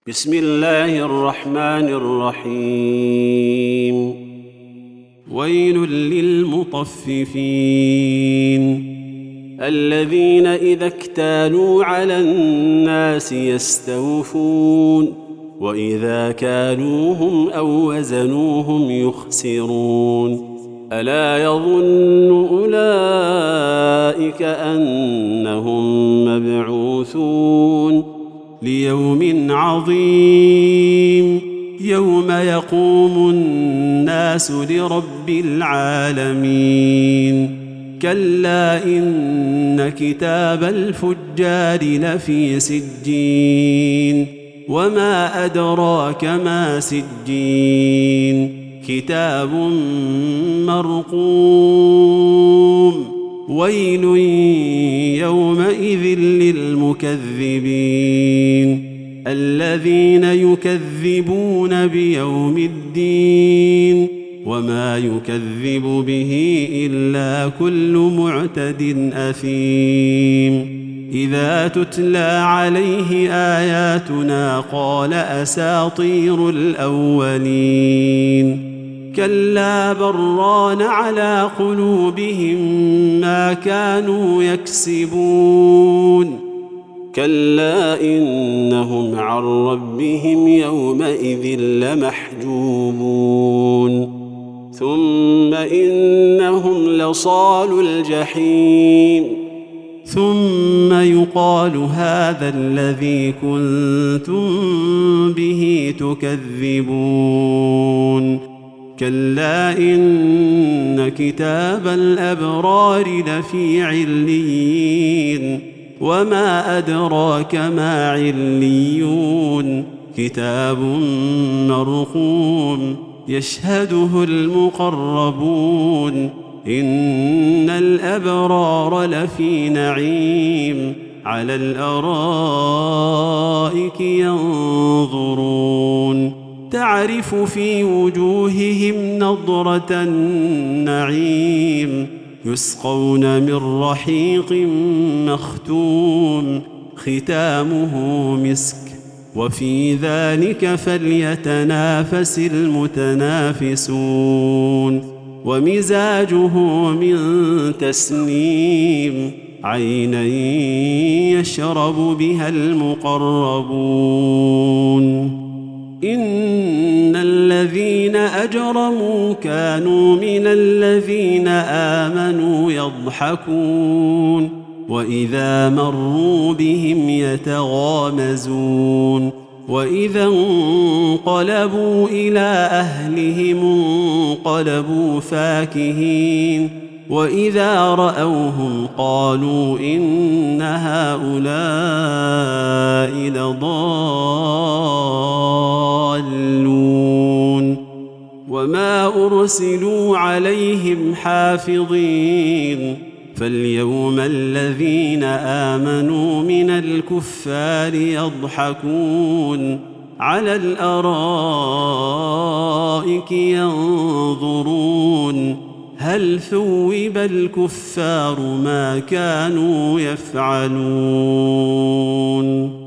بسم الله الرحمن الرحيم. ويل للمطففين الذين إذا اكتالوا على الناس يستوفون وإذا كالوهم أو وزنوهم يخسرون. ألا يظن أولئك أنهم مبعوثون ليوم عظيم يوم يقوم الناس لرب العالمين. كلا إن كتاب الفجار لفي سجين وما أدراك ما سجين كتاب مرقوم. ويل يومئذ للمكذبين الذين يكذبون بيوم الدين وما يكذب به إلا كل معتد أثيم. إذا تتلى عليه آياتنا قال أساطير الأولين. كلا بران على قلوبهم ما كانوا يكسبون. كلا إنهم عن ربهم يومئذ لمحجوبون. ثم إنهم لصالو الجحيم. ثم يقال هذا الذي كنتم به تكذبون. كلا إن كتاب الأبرار لفي عليين وما أدراك ما عليون كتاب مرقوم يشهده المقربون. إن الأبرار لفي نعيم على الأرائك ينظرون تعرف في وجوههم نضرة النعيم يسقون من رحيق مختوم ختامه مسك وفي ذلك فليتنافس المتنافسون. ومزاجه من تسنيم عينا يشرب بها المقربون. إن الذين أجرموا كانوا من الذين آمنوا يضحكون وإذا مروا بهم يتغامزون وإذا انقلبوا إلى أهلهم انقلبوا فاكهين وإذا رأوهم قالوا إن هؤلاء لضالون. وما أرسلوا عليهم حافظين. فاليوم الذين آمنوا من الكفار يضحكون على الأرائك ينظرون هل ثوب الكفار ما كانوا يفعلون.